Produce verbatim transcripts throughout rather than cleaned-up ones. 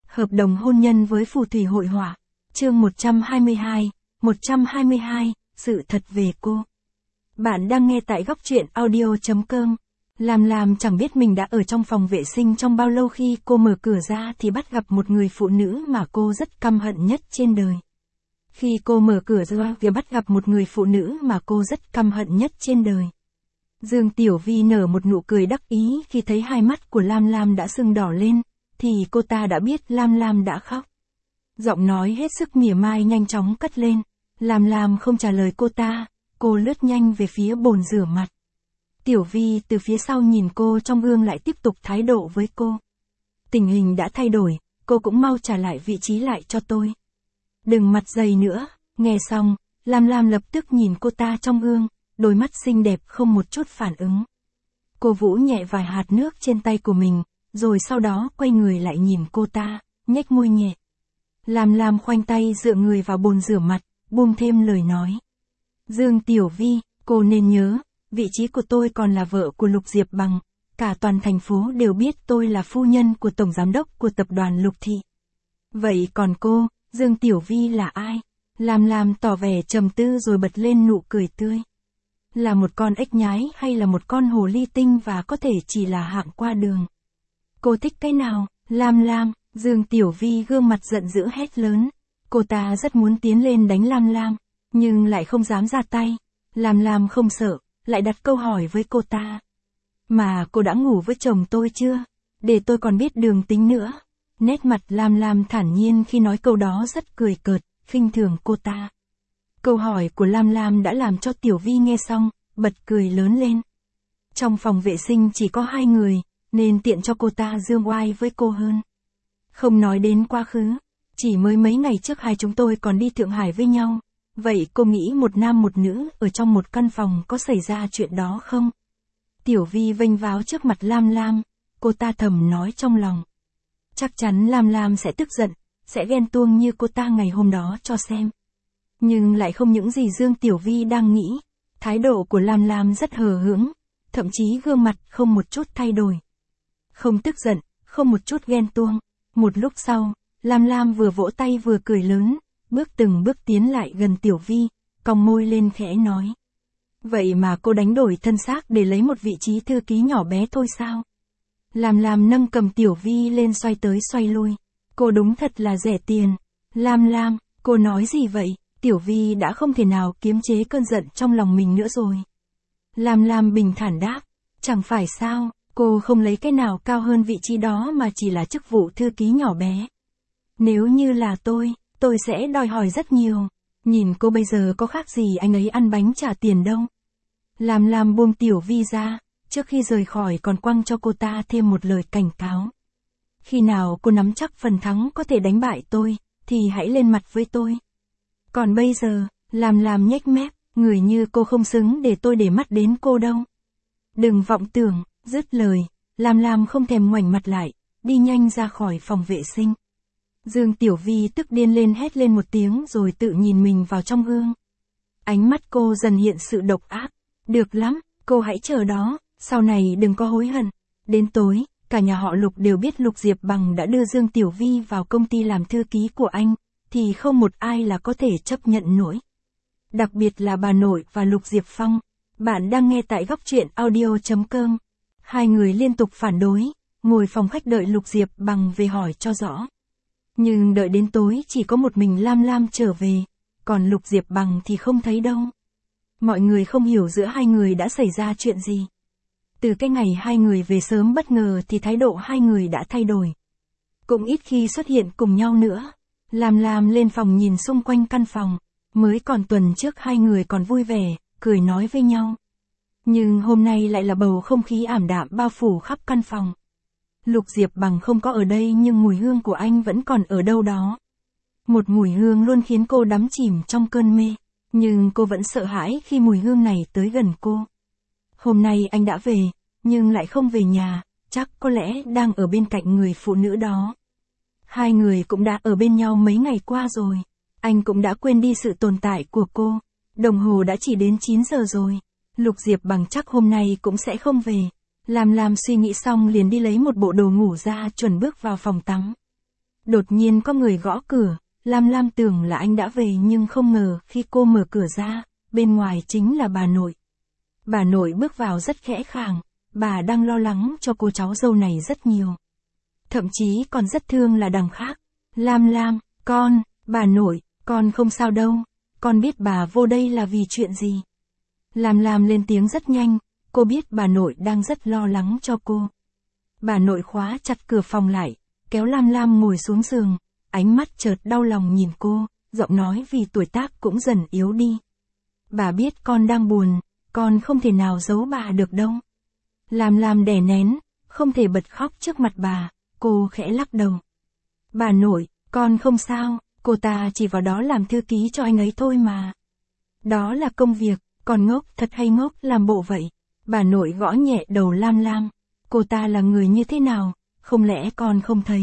Hợp đồng hôn nhân với phù thủy hội họa. Chương một trăm hai mươi hai, một trăm hai mươi hai, sự thật về cô. Bạn đang nghe tại góc truyện audio chấm com. Lam Lam chẳng biết mình đã ở trong phòng vệ sinh trong bao lâu khi cô mở cửa ra thì bắt gặp một người phụ nữ mà cô rất căm hận nhất trên đời. Khi cô mở cửa ra thì bắt gặp một người phụ nữ mà cô rất căm hận nhất trên đời. Dương Tiểu Vi nở một nụ cười đắc ý khi thấy hai mắt của Lam Lam đã sưng đỏ lên, thì cô ta đã biết Lam Lam đã khóc. Giọng nói hết sức mỉa mai nhanh chóng cất lên. Lam Lam không trả lời cô ta, cô lướt nhanh về phía bồn rửa mặt. Tiểu Vi từ phía sau nhìn cô trong gương lại tiếp tục thái độ với cô. Tình hình đã thay đổi, cô cũng mau trả lại vị trí lại cho tôi. Đừng mặt dày nữa. Nghe xong, Lam Lam lập tức nhìn cô ta trong gương, đôi mắt xinh đẹp không một chút phản ứng. Cô vỗ nhẹ vài hạt nước trên tay của mình, rồi sau đó quay người lại nhìn cô ta, nhếch môi nhẹ. Lam Lam khoanh tay dựa người vào bồn rửa mặt, buông thêm lời nói. Dương Tiểu Vi, cô nên nhớ, vị trí của tôi còn là vợ của Lục Diệp Bằng, cả toàn thành phố đều biết tôi là phu nhân của tổng giám đốc của tập đoàn Lục Thị. Vậy còn cô, Dương Tiểu Vi là ai? Lam Lam tỏ vẻ trầm tư rồi bật lên nụ cười tươi. Là một con ếch nhái hay là một con hồ ly tinh và có thể chỉ là hạng qua đường? Cô thích cái nào? Lam Lam, Dương Tiểu Vi gương mặt giận dữ hét lớn. Cô ta rất muốn tiến lên đánh Lam Lam, nhưng lại không dám ra tay. Lam Lam không sợ, lại đặt câu hỏi với cô ta. Mà cô đã ngủ với chồng tôi chưa? Để tôi còn biết đường tính nữa. Nét mặt Lam Lam thản nhiên khi nói câu đó rất cười cợt, khinh thường cô ta. Câu hỏi của Lam Lam đã làm cho Tiểu Vi nghe xong, bật cười lớn lên. Trong phòng vệ sinh chỉ có hai người, nên tiện cho cô ta dương oai với cô hơn. Không nói đến quá khứ, chỉ mới mấy ngày trước hai chúng tôi còn đi Thượng Hải với nhau. Vậy cô nghĩ một nam một nữ ở trong một căn phòng có xảy ra chuyện đó không? Tiểu Vi vênh váo trước mặt Lam Lam, cô ta thầm nói trong lòng. Chắc chắn Lam Lam sẽ tức giận, sẽ ghen tuông như cô ta ngày hôm đó cho xem. Nhưng lại không những gì Dương Tiểu Vi đang nghĩ, thái độ của Lam Lam rất hờ hững, thậm chí gương mặt không một chút thay đổi. Không tức giận, không một chút ghen tuông. Một lúc sau, Lam Lam vừa vỗ tay vừa cười lớn, bước từng bước tiến lại gần Tiểu Vi, cong môi lên khẽ nói. Vậy mà cô đánh đổi thân xác để lấy một vị trí thư ký nhỏ bé thôi sao? Lam Lam nâng cầm Tiểu Vi lên xoay tới xoay lui. Cô đúng thật là rẻ tiền. Lam Lam, cô nói gì vậy? Tiểu Vi đã không thể nào kiềm chế cơn giận trong lòng mình nữa rồi. Lam Lam bình thản đáp. Chẳng phải sao, cô không lấy cái nào cao hơn vị trí đó mà chỉ là chức vụ thư ký nhỏ bé. Nếu như là tôi, tôi sẽ đòi hỏi rất nhiều. Nhìn cô bây giờ có khác gì anh ấy ăn bánh trả tiền đâu. Lam Lam buông Tiểu Vi ra, trước khi rời khỏi còn quăng cho cô ta thêm một lời cảnh cáo. Khi nào cô nắm chắc phần thắng có thể đánh bại tôi, thì hãy lên mặt với tôi. Còn bây giờ, Lam Lam nhếch mép, người như cô không xứng để tôi để mắt đến cô đâu. Đừng vọng tưởng. Dứt lời, Lam Lam không thèm ngoảnh mặt lại, đi nhanh ra khỏi phòng vệ sinh. Dương Tiểu Vi tức điên lên hét lên một tiếng rồi tự nhìn mình vào trong gương. Ánh mắt cô dần hiện sự độc ác. Được lắm, cô hãy chờ đó, sau này đừng có hối hận. Đến tối, cả nhà họ Lục đều biết Lục Diệp Bằng đã đưa Dương Tiểu Vi vào công ty làm thư ký của anh, thì không một ai là có thể chấp nhận nổi. Đặc biệt là bà nội và Lục Diệp Phong. Bạn đang nghe tại góc truyện audio chấm com. Hai người liên tục phản đối, ngồi phòng khách đợi Lục Diệp Bằng về hỏi cho rõ. Nhưng đợi đến tối chỉ có một mình Lam Lam trở về, còn Lục Diệp Bằng thì không thấy đâu. Mọi người không hiểu giữa hai người đã xảy ra chuyện gì. Từ cái ngày hai người về sớm bất ngờ thì thái độ hai người đã thay đổi. Cũng ít khi xuất hiện cùng nhau nữa. Lam Lam lên phòng nhìn xung quanh căn phòng, mới còn tuần trước hai người còn vui vẻ, cười nói với nhau. Nhưng hôm nay lại là bầu không khí ảm đạm bao phủ khắp căn phòng. Lục Diệp Bằng không có ở đây nhưng mùi hương của anh vẫn còn ở đâu đó. Một mùi hương luôn khiến cô đắm chìm trong cơn mê, nhưng cô vẫn sợ hãi khi mùi hương này tới gần cô. Hôm nay anh đã về, nhưng lại không về nhà, chắc có lẽ đang ở bên cạnh người phụ nữ đó. Hai người cũng đã ở bên nhau mấy ngày qua rồi, anh cũng đã quên đi sự tồn tại của cô. Đồng hồ đã chỉ đến chín giờ rồi. Lục Diệp Bằng chắc hôm nay cũng sẽ không về. Lam Lam suy nghĩ xong liền đi lấy một bộ đồ ngủ ra chuẩn bước vào phòng tắm. Đột nhiên có người gõ cửa, Lam Lam tưởng là anh đã về nhưng không ngờ khi cô mở cửa ra, bên ngoài chính là bà nội. Bà nội bước vào rất khẽ khàng, bà đang lo lắng cho cô cháu dâu này rất nhiều. Thậm chí còn rất thương là đằng khác. Lam Lam, con, bà nội, con không sao đâu, con biết bà vô đây là vì chuyện gì. Lam Lam lên tiếng rất nhanh, cô biết bà nội đang rất lo lắng cho cô. Bà nội khóa chặt cửa phòng lại, kéo Lam Lam ngồi xuống giường, ánh mắt chợt đau lòng nhìn cô, giọng nói vì tuổi tác cũng dần yếu đi. Bà biết con đang buồn, con không thể nào giấu bà được đâu. Lam Lam đè nén, không thể bật khóc trước mặt bà, cô khẽ lắc đầu. Bà nội, con không sao, cô ta chỉ vào đó làm thư ký cho anh ấy thôi mà. Đó là công việc, còn ngốc thật hay ngốc làm bộ vậy. Bà nội gõ nhẹ đầu Lam Lam. Cô ta là người như thế nào, không lẽ con không thấy?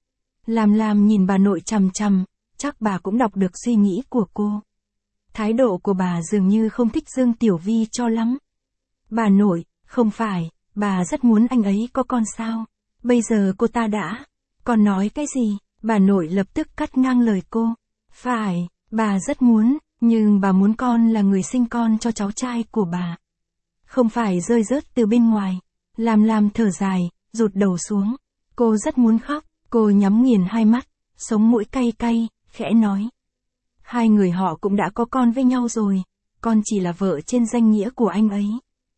Lam Lam nhìn bà nội chằm chằm, chắc bà cũng đọc được suy nghĩ của cô. Thái độ của bà dường như không thích Dương Tiểu Vi cho lắm. Bà nội, không phải, bà rất muốn anh ấy có con sao? Bây giờ cô ta đã... Con nói cái gì? Bà nội lập tức cắt ngang lời cô. Phải, bà rất muốn, nhưng bà muốn con là người sinh con cho cháu trai của bà. Không phải rơi rớt từ bên ngoài. Lam Lam thở dài, rụt đầu xuống. Cô rất muốn khóc, cô nhắm nghiền hai mắt, sống mũi cay cay, khẽ nói. Hai người họ cũng đã có con với nhau rồi, con chỉ là vợ trên danh nghĩa của anh ấy.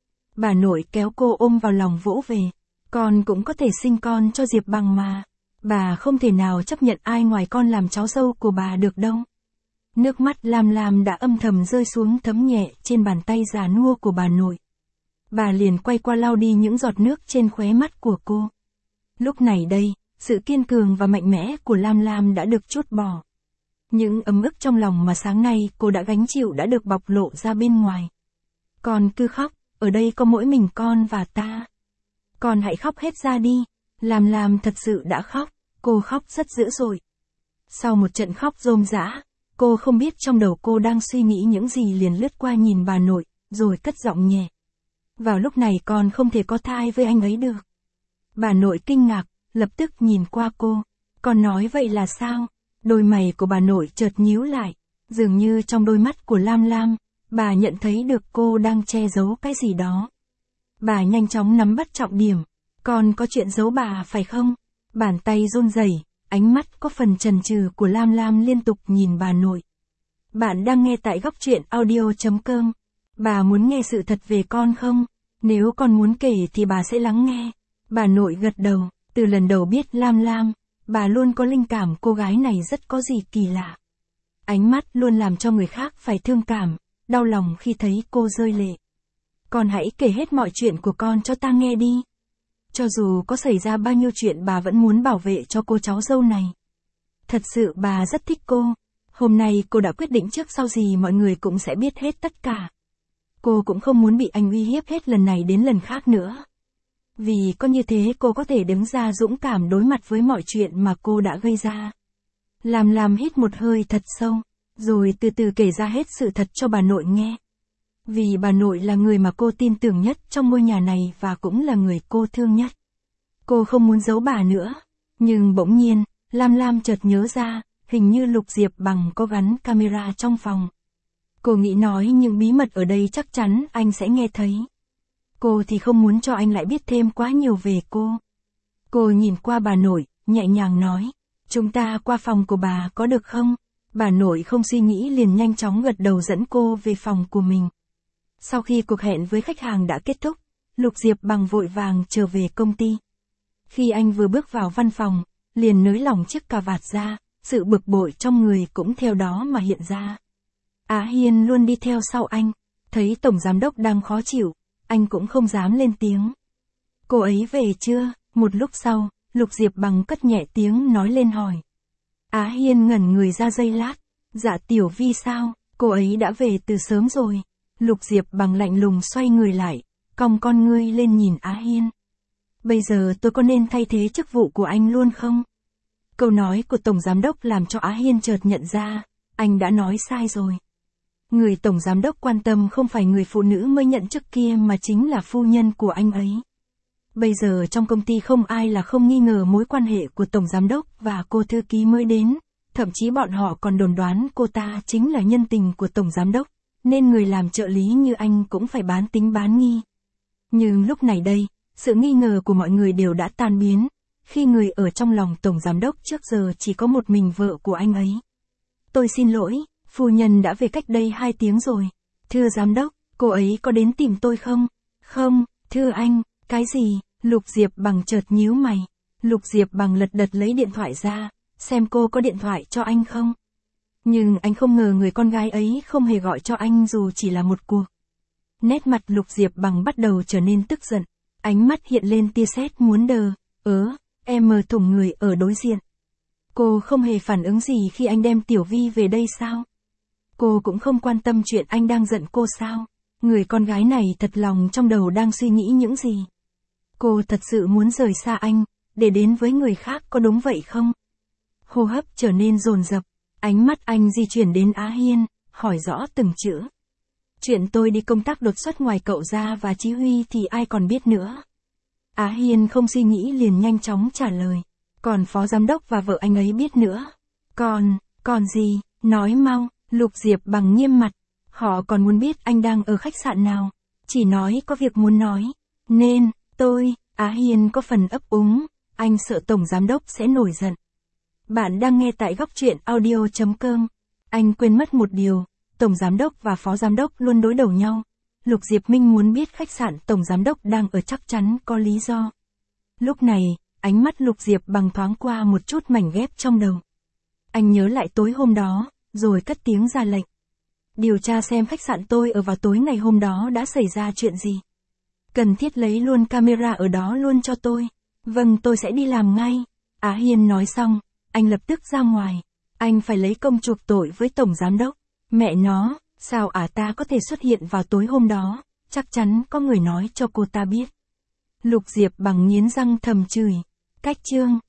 Bà nội kéo cô ôm vào lòng vỗ về. Con cũng có thể sinh con cho Diệp Bằng mà. Bà không thể nào chấp nhận ai ngoài con làm cháu dâu của bà được đâu. Nước mắt Lam Lam đã âm thầm rơi xuống thấm nhẹ trên bàn tay già nua của bà nội. Bà liền quay qua lau đi những giọt nước trên khóe mắt của cô. Lúc này đây, sự kiên cường và mạnh mẽ của Lam Lam đã được trút bỏ. Những ấm ức trong lòng mà sáng nay cô đã gánh chịu đã được bộc lộ ra bên ngoài. Con cứ khóc, ở đây có mỗi mình con và ta. Con hãy khóc hết ra đi. Lam Lam thật sự đã khóc, cô khóc rất dữ dội. Sau một trận khóc rôm rã, cô không biết trong đầu cô đang suy nghĩ những gì liền lướt qua nhìn bà nội, rồi cất giọng nhẹ. Vào lúc này con không thể có thai với anh ấy được. Bà nội kinh ngạc, lập tức nhìn qua cô. Con nói vậy là sao? Đôi mày của bà nội chợt nhíu lại, dường như trong đôi mắt của Lam Lam, bà nhận thấy được cô đang che giấu cái gì đó. Bà nhanh chóng nắm bắt trọng điểm. Con có chuyện giấu bà phải không? Bàn tay run rẩy, ánh mắt có phần chần chừ của Lam Lam liên tục nhìn bà nội. Bạn đang nghe tại góc truyện audio chấm com. Bà muốn nghe sự thật về con không? Nếu con muốn kể thì bà sẽ lắng nghe. Bà nội gật đầu, từ lần đầu biết Lam Lam, bà luôn có linh cảm cô gái này rất có gì kỳ lạ. Ánh mắt luôn làm cho người khác phải thương cảm, đau lòng khi thấy cô rơi lệ. Con hãy kể hết mọi chuyện của con cho ta nghe đi. Cho dù có xảy ra bao nhiêu chuyện bà vẫn muốn bảo vệ cho cô cháu dâu này. Thật sự bà rất thích cô. Hôm nay cô đã quyết định trước sau gì mọi người cũng sẽ biết hết tất cả. Cô cũng không muốn bị anh uy hiếp hết lần này đến lần khác nữa. Vì có như thế cô có thể đứng ra dũng cảm đối mặt với mọi chuyện mà cô đã gây ra. Lam Lam hít một hơi thật sâu, rồi từ từ kể ra hết sự thật cho bà nội nghe. Vì bà nội là người mà cô tin tưởng nhất trong ngôi nhà này và cũng là người cô thương nhất. Cô không muốn giấu bà nữa. Nhưng bỗng nhiên, Lam Lam chợt nhớ ra, hình như Lục Diệp Bằng có gắn camera trong phòng. Cô nghĩ nói những bí mật ở đây chắc chắn anh sẽ nghe thấy. Cô thì không muốn cho anh lại biết thêm quá nhiều về cô. Cô nhìn qua bà nội, nhẹ nhàng nói, chúng ta qua phòng của bà có được không? Bà nội không suy nghĩ liền nhanh chóng gật đầu dẫn cô về phòng của mình. Sau khi cuộc hẹn với khách hàng đã kết thúc, Lục Diệp Bằng vội vàng trở về công ty. Khi anh vừa bước vào văn phòng, liền nới lỏng chiếc cà vạt ra, sự bực bội trong người cũng theo đó mà hiện ra. Á Hiên luôn đi theo sau anh, thấy tổng giám đốc đang khó chịu, anh cũng không dám lên tiếng. Cô ấy về chưa? Một lúc sau, Lục Diệp Bằng cất nhẹ tiếng nói lên hỏi. Á Hiên ngẩn người ra giây lát, dạ Tiểu Vi sao? Cô ấy đã về từ sớm rồi. Lục Diệp Bằng lạnh lùng xoay người lại, cong con ngươi lên nhìn Á Hiên. Bây giờ tôi có nên thay thế chức vụ của anh luôn không? Câu nói của Tổng Giám Đốc làm cho Á Hiên chợt nhận ra, anh đã nói sai rồi. Người Tổng Giám Đốc quan tâm không phải người phụ nữ mới nhận chức kia mà chính là phu nhân của anh ấy. Bây giờ trong công ty không ai là không nghi ngờ mối quan hệ của Tổng Giám đốc và cô thư ký mới đến, thậm chí bọn họ còn đồn đoán cô ta chính là nhân tình của Tổng Giám đốc, nên người làm trợ lý như anh cũng phải bán tính bán nghi. Nhưng lúc này đây, sự nghi ngờ của mọi người đều đã tan biến, khi người ở trong lòng Tổng Giám đốc trước giờ chỉ có một mình vợ của anh ấy. Tôi xin lỗi, phu nhân đã về cách đây hai tiếng rồi. Thưa Giám đốc, cô ấy có đến tìm tôi không? Không, thưa anh, cái gì? Lục Diệp Bằng chợt nhíu mày. Lục Diệp Bằng lật đật lấy điện thoại ra, xem cô có điện thoại cho anh không. Nhưng anh không ngờ người con gái ấy không hề gọi cho anh dù chỉ là một cuộc. Nét mặt Lục Diệp Bằng bắt đầu trở nên tức giận, ánh mắt hiện lên tia sét muốn đờ, ớ, em mờ thủng người ở đối diện. Cô không hề phản ứng gì khi anh đem Tiểu Vi về đây sao? Cô cũng không quan tâm chuyện anh đang giận cô sao? Người con gái này thật lòng trong đầu đang suy nghĩ những gì? Cô thật sự muốn rời xa anh, để đến với người khác có đúng vậy không? Hô hấp trở nên dồn dập, ánh mắt anh di chuyển đến Á Hiên, hỏi rõ từng chữ. Chuyện tôi đi công tác đột xuất ngoài cậu ra và Chí Huy thì ai còn biết nữa. Á Hiên không suy nghĩ liền nhanh chóng trả lời. Còn phó giám đốc và vợ anh ấy biết nữa. Còn, còn gì, nói mau, Lục Diệp Bằng nghiêm mặt. Họ còn muốn biết anh đang ở khách sạn nào. Chỉ nói có việc muốn nói. Nên, tôi, Á Hiên có phần ấp úng, anh sợ Tổng Giám đốc sẽ nổi giận. Bạn đang nghe tại góc truyện audio chấm com. Anh quên mất một điều, Tổng Giám đốc và Phó Giám đốc luôn đối đầu nhau. Lục Diệp Minh muốn biết khách sạn Tổng Giám đốc đang ở chắc chắn có lý do. Lúc này, ánh mắt Lục Diệp Bằng thoáng qua một chút mảnh ghép trong đầu. Anh nhớ lại tối hôm đó, rồi cất tiếng ra lệnh. Điều tra xem khách sạn tôi ở vào tối ngày hôm đó đã xảy ra chuyện gì. Cần thiết lấy luôn camera ở đó luôn cho tôi. Vâng, tôi sẽ đi làm ngay. Á Hiên nói xong, anh lập tức ra ngoài. Anh phải lấy công chuộc tội với Tổng Giám đốc. Mẹ nó, sao ả ta có thể xuất hiện vào tối hôm đó, chắc chắn có người nói cho cô ta biết. Lục Diệp Bằng nghiến răng thầm chửi. Cách chương